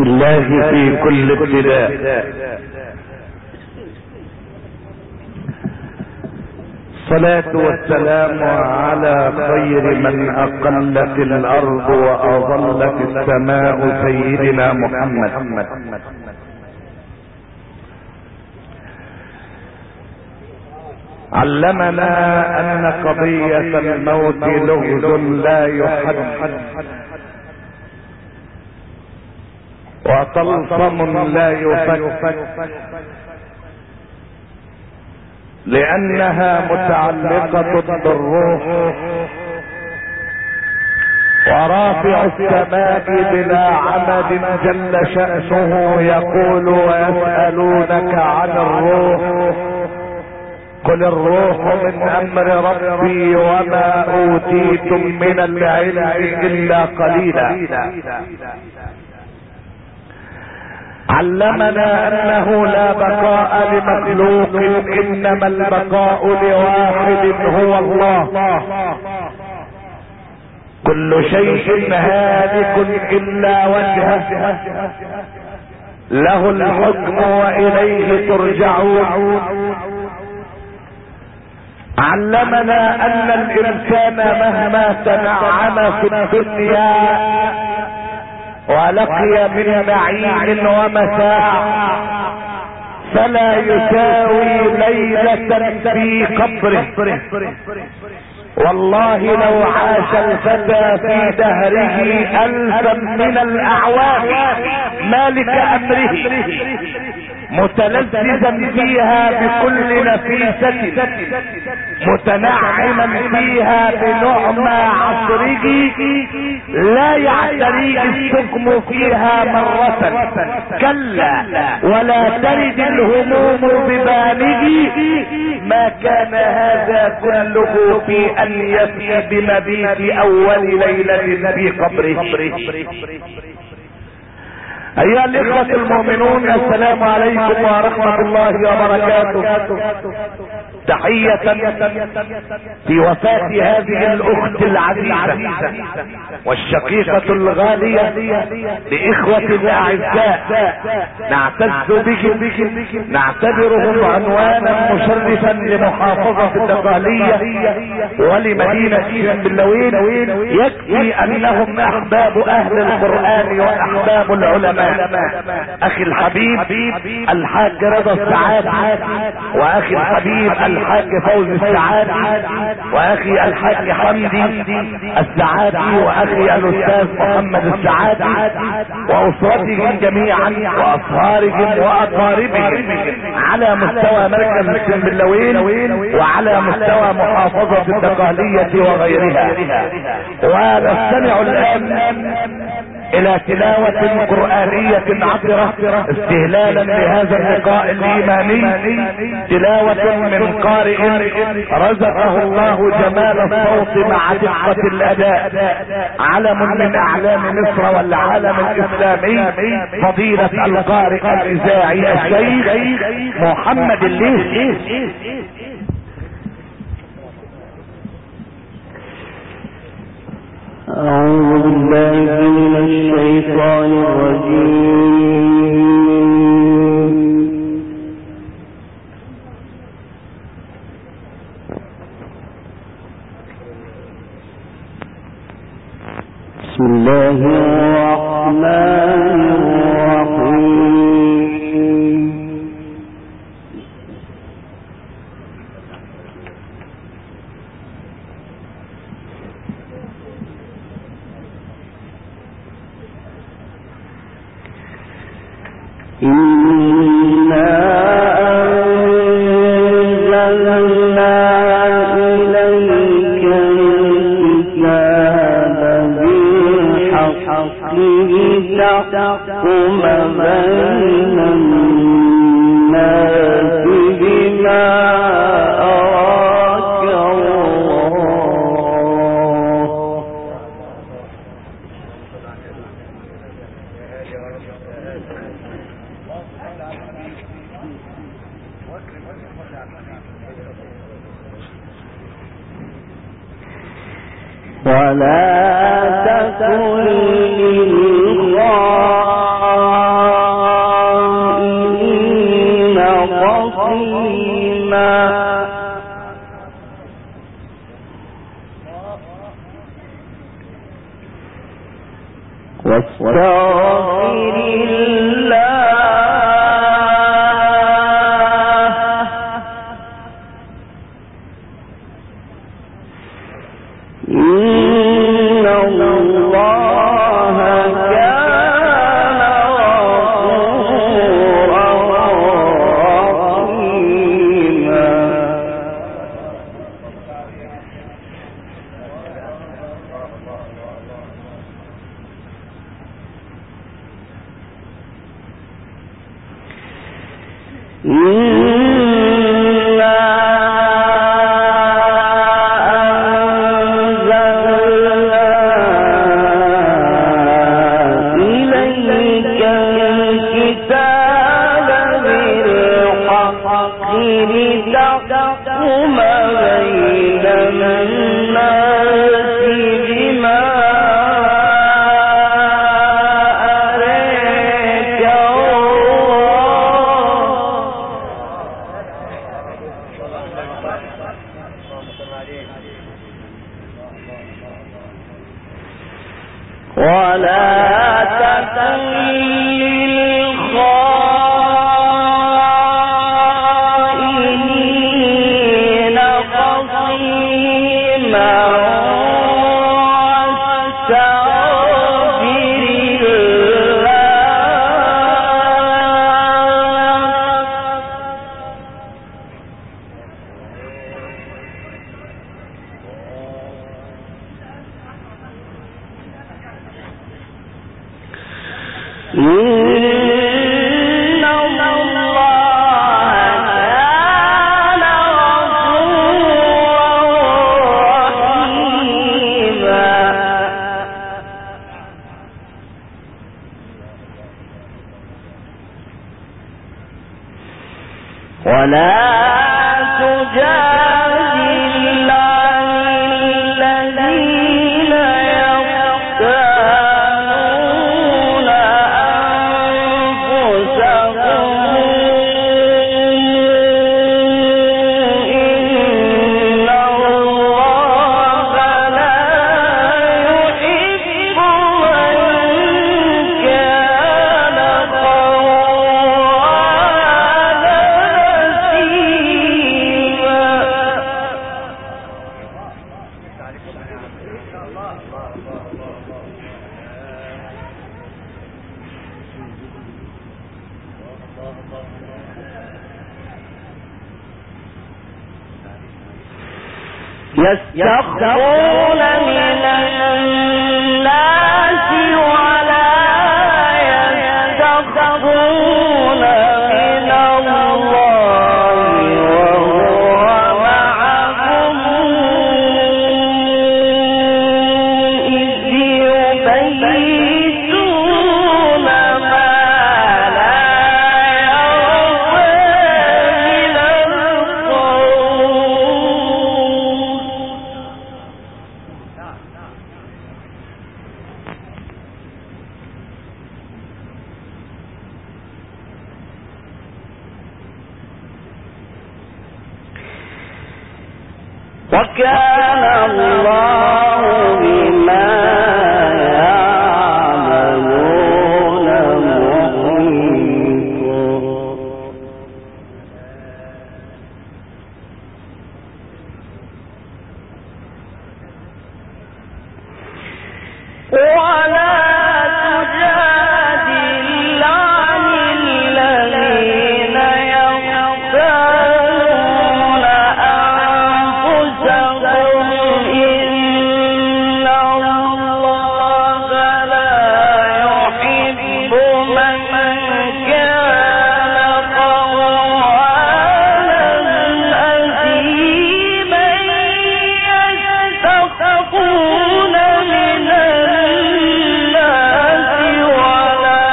بسم الله في كل ابتداء. الصلاة والسلام على خير من اقلت الارض واظلت السماء سيدنا محمد. علمنا ان قضية الموت لغز لا يحد وطلسم لا يفك، لانها متعلقة بالروح، ورافع السماء بلا عمد جل شأنه يقول ويسألونك عن الروح قل الروح من امر ربي وما اوتيتم من العلم الا قليلا. علمنا انه لا بقاء لمخلوق انما البقاء لواحد هو الله. كل شيء هالك الا وجهه له الحكم واليه ترجعون. علمنا ان الانسان مهما تنعم في الدنيا ولقي من نعيم ومتاع فلا يساوي ليلة في قبره. والله لو عاش الفتى في دهره 1000 من الاعوام مالك امره متلذذا فيها بكل نفيسة متنعما فيها بنعمى عصره لا يعتريه السقم فيها مرة، كلا ولا ترد الهموم بباله ما كان هذا كله في ان يفي بمبيت اول ليلة في قبره. ايها الاخوة المؤمنون، السلام عليكم ورحمة الله وبركاته. تحية في وفاة هذه الاخت العزيزة والشقيقة الغالية لاخوة الاعزاء نعتز بهم، نعتبرهم عنوانا مشرفا لمحافظة الدقهلية ولمدينة شنبلاوين. يكفي انهم احباب اهل القرآن واحباب العلماء. اخي الحبيب الحاج رضا السعادي، واخي الحبيب الحاج فوزي السعادي، واخي الحاج حمدي السعادي، واخي الاستاذ محمد السعادي، واسرتهم جميعا واصهارهم واقاربهم على مستوى مركز الشنبلاوين وعلى مستوى محافظة الدقهلية وغيرها. ونستمع الان الى تلاوة قرآنية عطرة استهلالا لهذا اللقاء الايماني، تلاوة من قارئ رزقه الله جمال الصوت مع دقة الاداء، علم من اعلام مصر والعالم الاسلامي، فضيلة القارئ الاذاعي الشيخ محمد الليث. أعوذ بالله من الشيطان الرجيم. بسم الله الرحمن الرحيم. إنا أنزلنا إليك الكتاب بالحق لتحكم بين الناس بما أراك الله. ولا تكن للخائنين واستغفر يستخفون من الناس ولا يستخفون من الله وهو معهم إذ يبيتون ما لا يرضى من وكان الله بما يعملون محيطا ولا تجادل عن الذين يختارون أنفسهم إن الله لا يحب من كان قوانا أثيما يستخفون من الناس ولا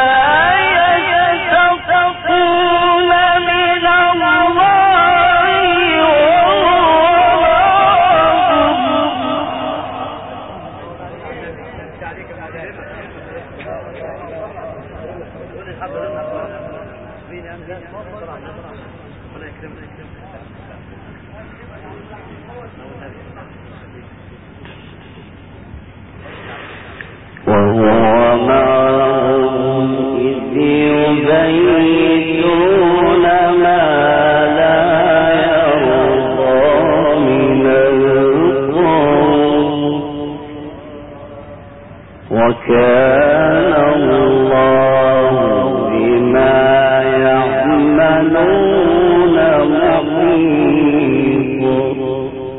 يستخفون من الله وكان الله بما يعملون محيطا.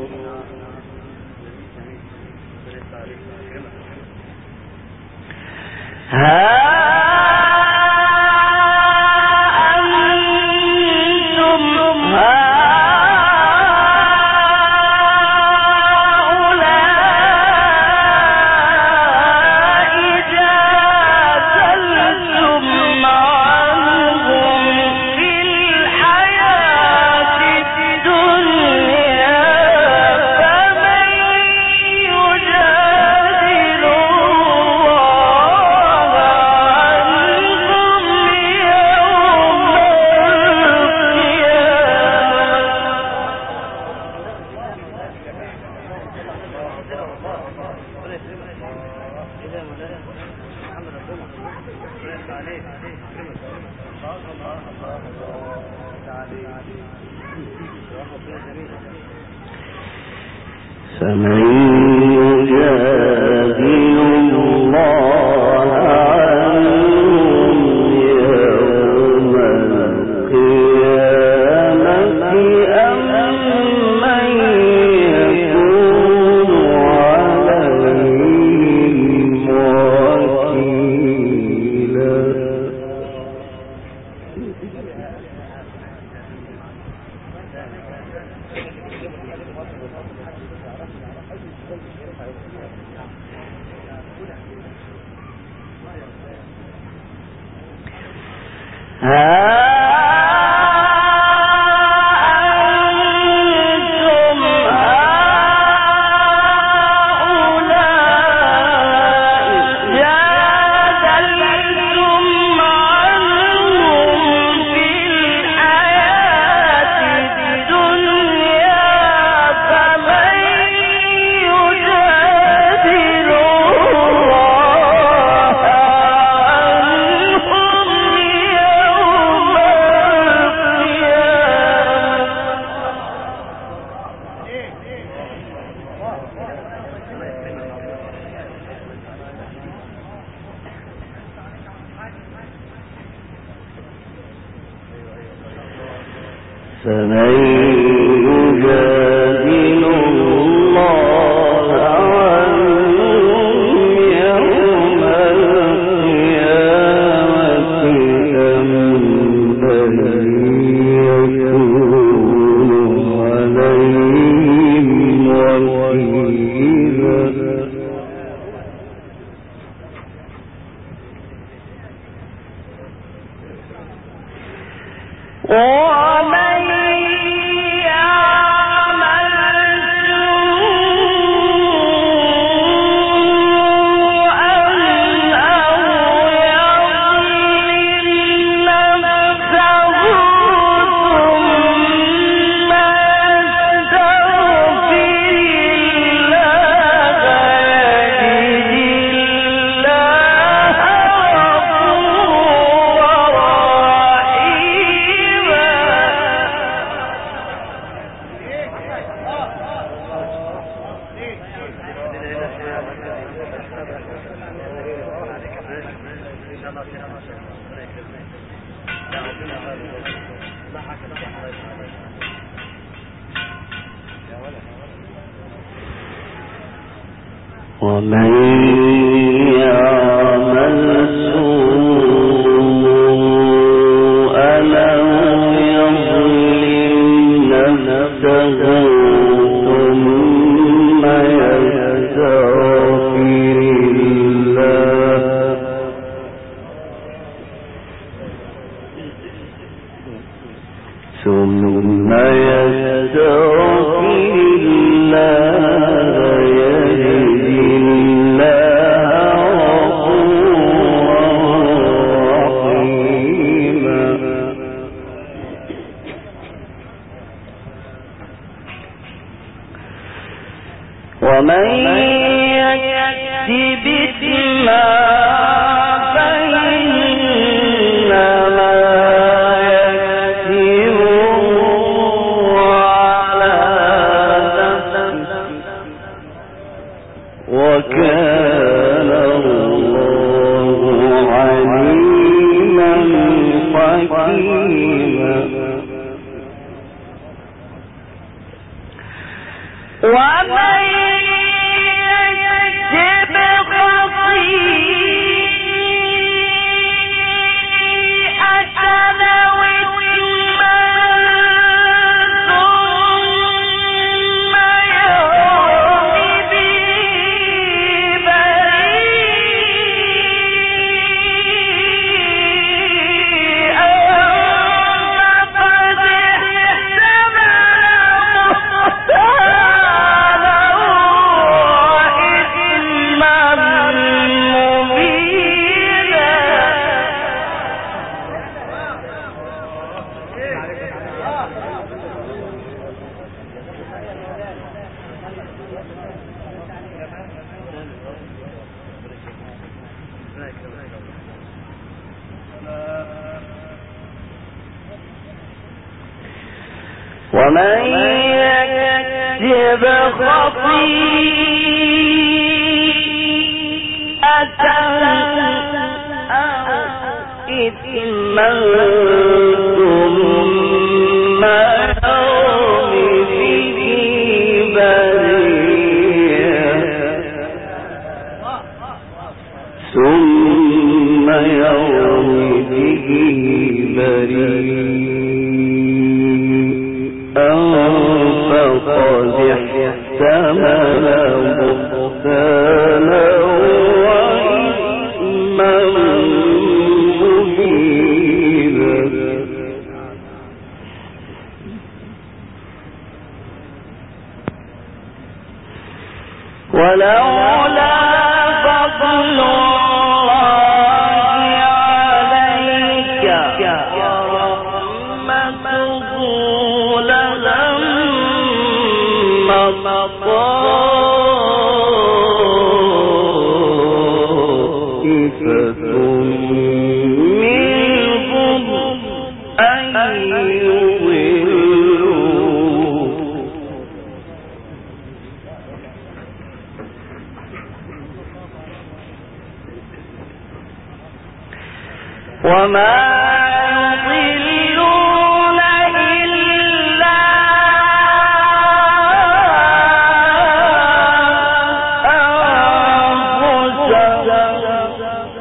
فمن يجادل الله عنهم يوم القيامة أم من يكون عليهم وكيلا. فمن يجادل الله عنهم يوم القيامة أم من يكون عليهم وكيلا. ومن ومن يعمل سوءا أو يظلم نفسه ثم يستغفر الله يجد الله غفورا رحيما. ومن يكسب إثما فإنما يكسبه على نفسه وكان ومن يكسب خطيئة أو إثما ثم يرم به بريئا فقد احتمل بهتانا وإثما مبينا. ولولا فضل الله عليك ورحمته لهم طائفة منهم أن وما يضلون إلا أنفسهم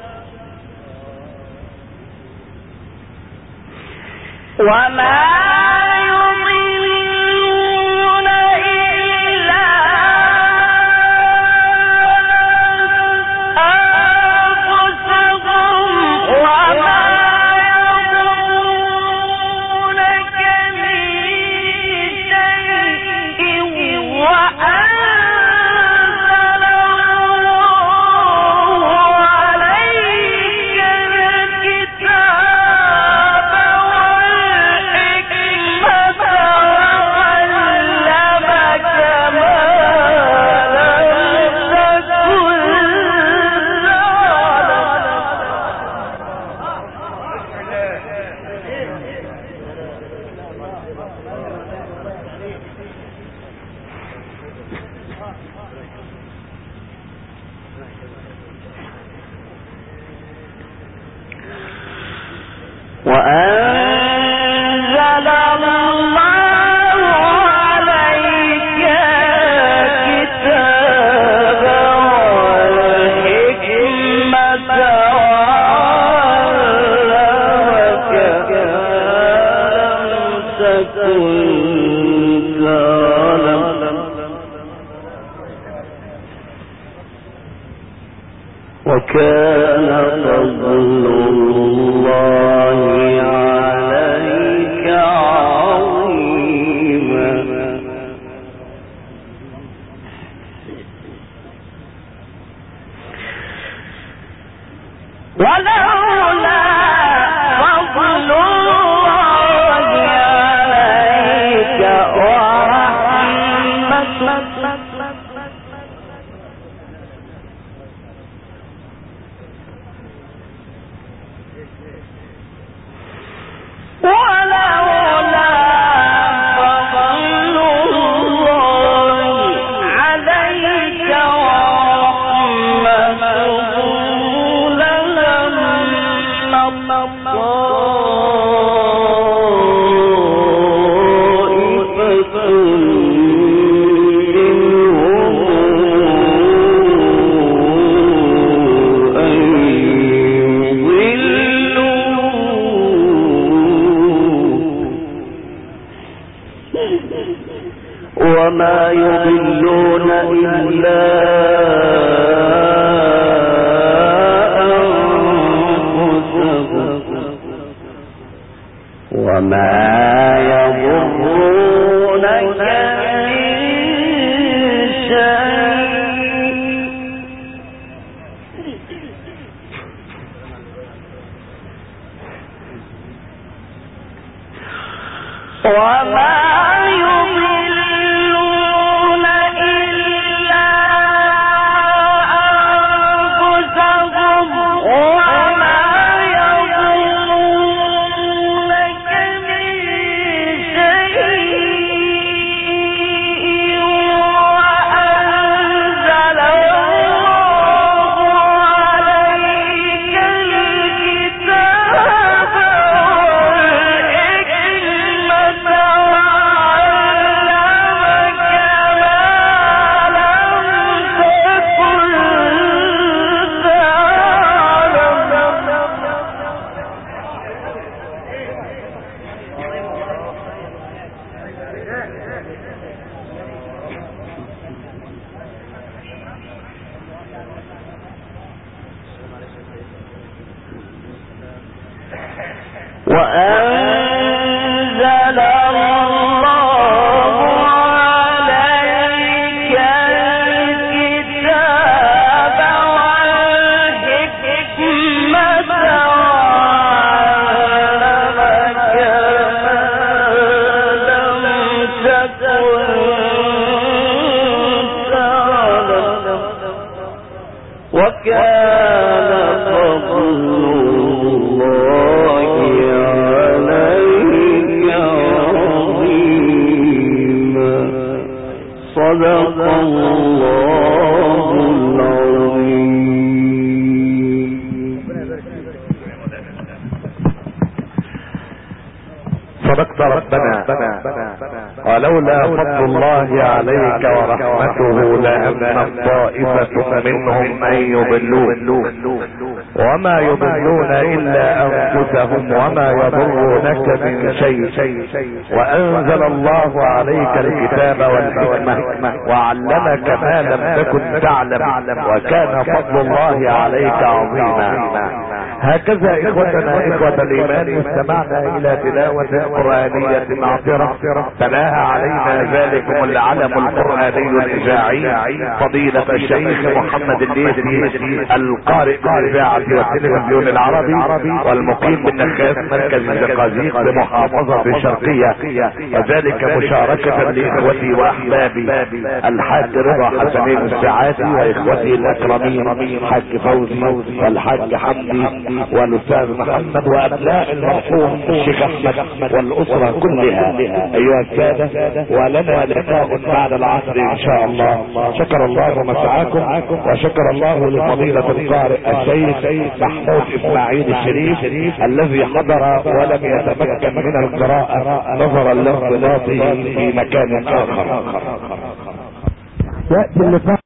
وما يضلون إلا أنفسهم وما يضرونك من شيء وأنزل الله عليك الكتاب والحكمة وعلمك ما لم تكن وأنزل الله عليك الكتاب والحكمة وعلمك ما لم تكن تعلم وكان فضل الله عليك عظيما. ولولا فضل الله عليك ورحمته ولولا فضل الله عليك ورحمته يضلون إلا أنفسهم وما يضرونك من شيء وما يضلون إلا أنفسهم وما يضرونك من شيء وأنزل الله عليك الكتاب والحكمة وعلمك ما لم تكن وأنزل الله عليك الكتاب والحكمة وعلمك ما لم تكن تعلم وكان فضل الله عليك عظيما صدق الله العظيم. صدقت ربنا ولولا فضل الله عليك ورحمته لهم طائفة منهم أن يضلون وما يضلون إلا أنفسهم وما يضرونك من شيء وأنزل الله عليك الكتاب والحكمة وعلمك ما لم تكن تعلم وكان فضل الله عليك عظيما. هكذا اخوتنا اخوة الايمان استمعنا الى تلاوة قرآنية معطرة تلاها علينا ذلكم العلم القرآني الاذاعي فضيلة الشيخ محمد الليثي القارئ بالاذاعة والتلفزيون العربي والمقيم بالنخاس مركز الزقازيق بمحافظة الشرقية وذلك مشاركة لاخوتي واحبابي الحاج رضا حسنين السعادي واخوتي الاكرمين حاج فوزي والحاج حمدي والاستاذ محمد وابناء المرحوم الشيخ احمد والاسره كلها ايها الساده ولنا لقاء بعد العصر ان شاء الله. شكر الله مسعاكم وشكر الله لفضيله القارئ الشيخ محمود اسماعيل الشريف الذي حضر ولم يتمكن من القراءه نظرا لارتباطه في مكان اخر.